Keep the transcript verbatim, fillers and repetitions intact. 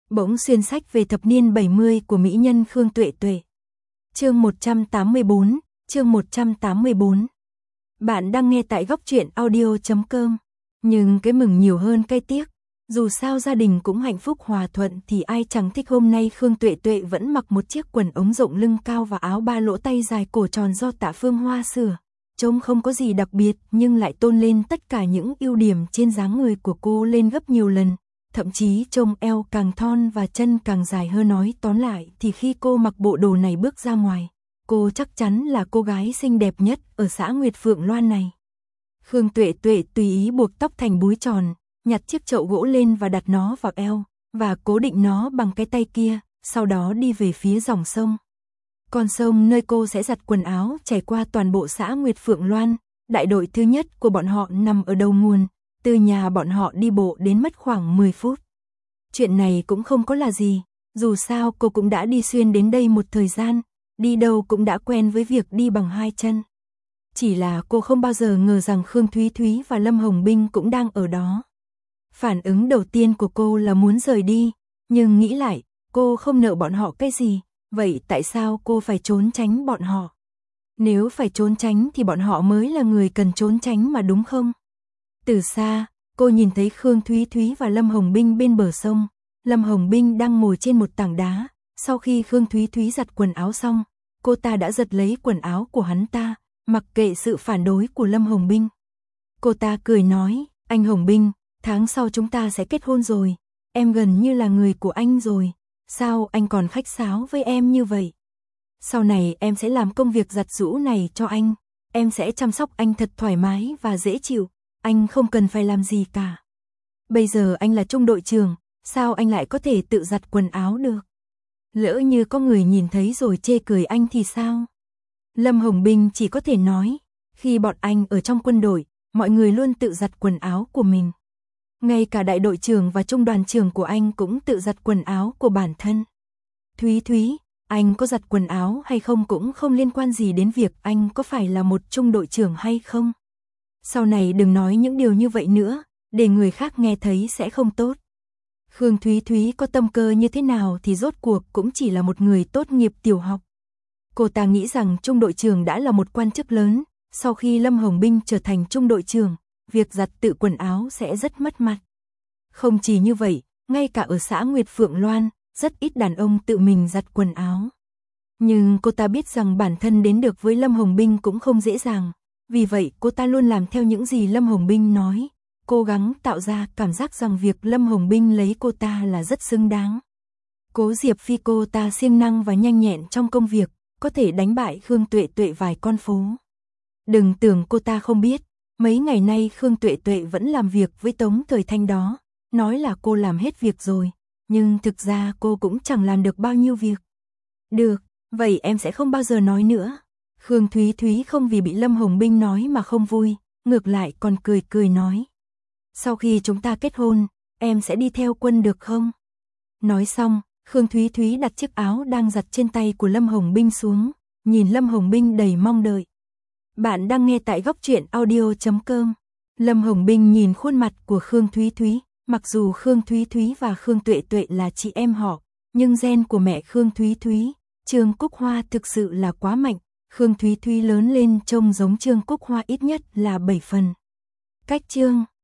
Bỗng xuyên sách về thập niên bảy mươi của mỹ nhân Khương Tuệ Tuệ. Chương một trăm tám mươi bốn, chương một trăm tám mươi bốn. Bạn đang nghe tại góc truyện audio chấm com. Nhưng cái mừng nhiều hơn cái tiếc. Dù sao gia đình cũng hạnh phúc hòa thuận thì ai chẳng thích hôm nay Khương Tuệ Tuệ vẫn mặc một chiếc quần ống rộng lưng cao và áo ba lỗ tay dài cổ tròn do Tạ Phương Hoa sửa. Trông không có gì đặc biệt nhưng lại tôn lên tất cả những ưu điểm trên dáng người của cô lên gấp nhiều lần. Thậm chí trông eo càng thon và chân càng dài hơn. Nói tóm lại thì khi cô mặc bộ đồ này bước ra ngoài, cô chắc chắn là cô gái xinh đẹp nhất ở xã Nguyệt Phượng Loan này. Khương Tuệ Tuệ tùy ý buộc tóc thành búi tròn, nhặt chiếc chậu gỗ lên và đặt nó vào eo, và cố định nó bằng cái tay kia, sau đó đi về phía dòng sông. Con sông nơi cô sẽ giặt quần áo chảy qua toàn bộ xã Nguyệt Phượng Loan. Đại đội thứ nhất của bọn họ nằm ở đầu nguồn, từ nhà bọn họ đi bộ đến mất khoảng mười phút. Chuyện này cũng không có là gì, dù sao cô cũng đã đi xuyên đến đây một thời gian, đi đâu cũng đã quen với việc đi bằng hai chân. Chỉ là cô không bao giờ ngờ rằng Khương Thúy Thúy và Lâm Hồng Binh cũng đang ở đó. Phản ứng đầu tiên của cô là muốn rời đi, nhưng nghĩ lại, cô không nợ bọn họ cái gì, vậy tại sao cô phải trốn tránh bọn họ? Nếu phải trốn tránh thì bọn họ mới là người cần trốn tránh mà đúng không? Từ xa, cô nhìn thấy Khương Thúy Thúy và Lâm Hồng Binh bên bờ sông. Lâm Hồng Binh đang ngồi trên một tảng đá. Sau khi Khương Thúy Thúy giặt quần áo xong, cô ta đã giật lấy quần áo của hắn ta, mặc kệ sự phản đối của Lâm Hồng Binh. Cô ta cười nói, anh Hồng Binh, tháng sau chúng ta sẽ kết hôn rồi, em gần như là người của anh rồi, sao anh còn khách sáo với em như vậy? Sau này em sẽ làm công việc giặt giũ này cho anh, em sẽ chăm sóc anh thật thoải mái và dễ chịu. Anh không cần phải làm gì cả. Bây giờ anh là trung đội trưởng, sao anh lại có thể tự giặt quần áo được? Lỡ như có người nhìn thấy rồi chê cười anh thì sao? Lâm Hồng Binh chỉ có thể nói, khi bọn anh ở trong quân đội, mọi người luôn tự giặt quần áo của mình. Ngay cả đại đội trưởng và trung đoàn trưởng của anh cũng tự giặt quần áo của bản thân. Thúy Thúy, anh có giặt quần áo hay không cũng không liên quan gì đến việc anh có phải là một trung đội trưởng hay không. Sau này đừng nói những điều như vậy nữa, để người khác nghe thấy sẽ không tốt. Khương Thúy Thúy có tâm cơ như thế nào thì rốt cuộc cũng chỉ là một người tốt nghiệp tiểu học. Cô ta nghĩ rằng trung đội trưởng đã là một quan chức lớn, sau khi Lâm Hồng Binh trở thành trung đội trưởng, việc giặt tự quần áo sẽ rất mất mặt. Không chỉ như vậy, ngay cả ở xã Nguyệt Phượng Loan, rất ít đàn ông tự mình giặt quần áo. Nhưng cô ta biết rằng bản thân đến được với Lâm Hồng Binh cũng không dễ dàng. Vì vậy cô ta luôn làm theo những gì Lâm Hồng Binh nói, cố gắng tạo ra cảm giác rằng việc Lâm Hồng Binh lấy cô ta là rất xứng đáng. Cố Diệp Phi cô ta siêng năng và nhanh nhẹn trong công việc, có thể đánh bại Khương Tuệ Tuệ vài con phố. Đừng tưởng cô ta không biết, mấy ngày nay Khương Tuệ Tuệ vẫn làm việc với Tống Thời Thanh đó, nói là cô làm hết việc rồi, nhưng thực ra cô cũng chẳng làm được bao nhiêu việc. Được, vậy em sẽ không bao giờ nói nữa. Khương Thúy Thúy không vì bị Lâm Hồng Binh nói mà không vui, ngược lại còn cười cười nói. Sau khi chúng ta kết hôn, em sẽ đi theo quân được không? Nói xong, Khương Thúy Thúy đặt chiếc áo đang giặt trên tay của Lâm Hồng Binh xuống, nhìn Lâm Hồng Binh đầy mong đợi. Bạn đang nghe tại góc truyện audio chấm com. Lâm Hồng Binh nhìn khuôn mặt của Khương Thúy Thúy, mặc dù Khương Thúy Thúy và Khương Tuệ Tuệ là chị em họ, nhưng gen của mẹ Khương Thúy Thúy, Trương Cúc Hoa thực sự là quá mạnh. Khương Thúy Thúy lớn lên trông giống Trương Cúc Hoa ít nhất là bảy phần. Cách Trương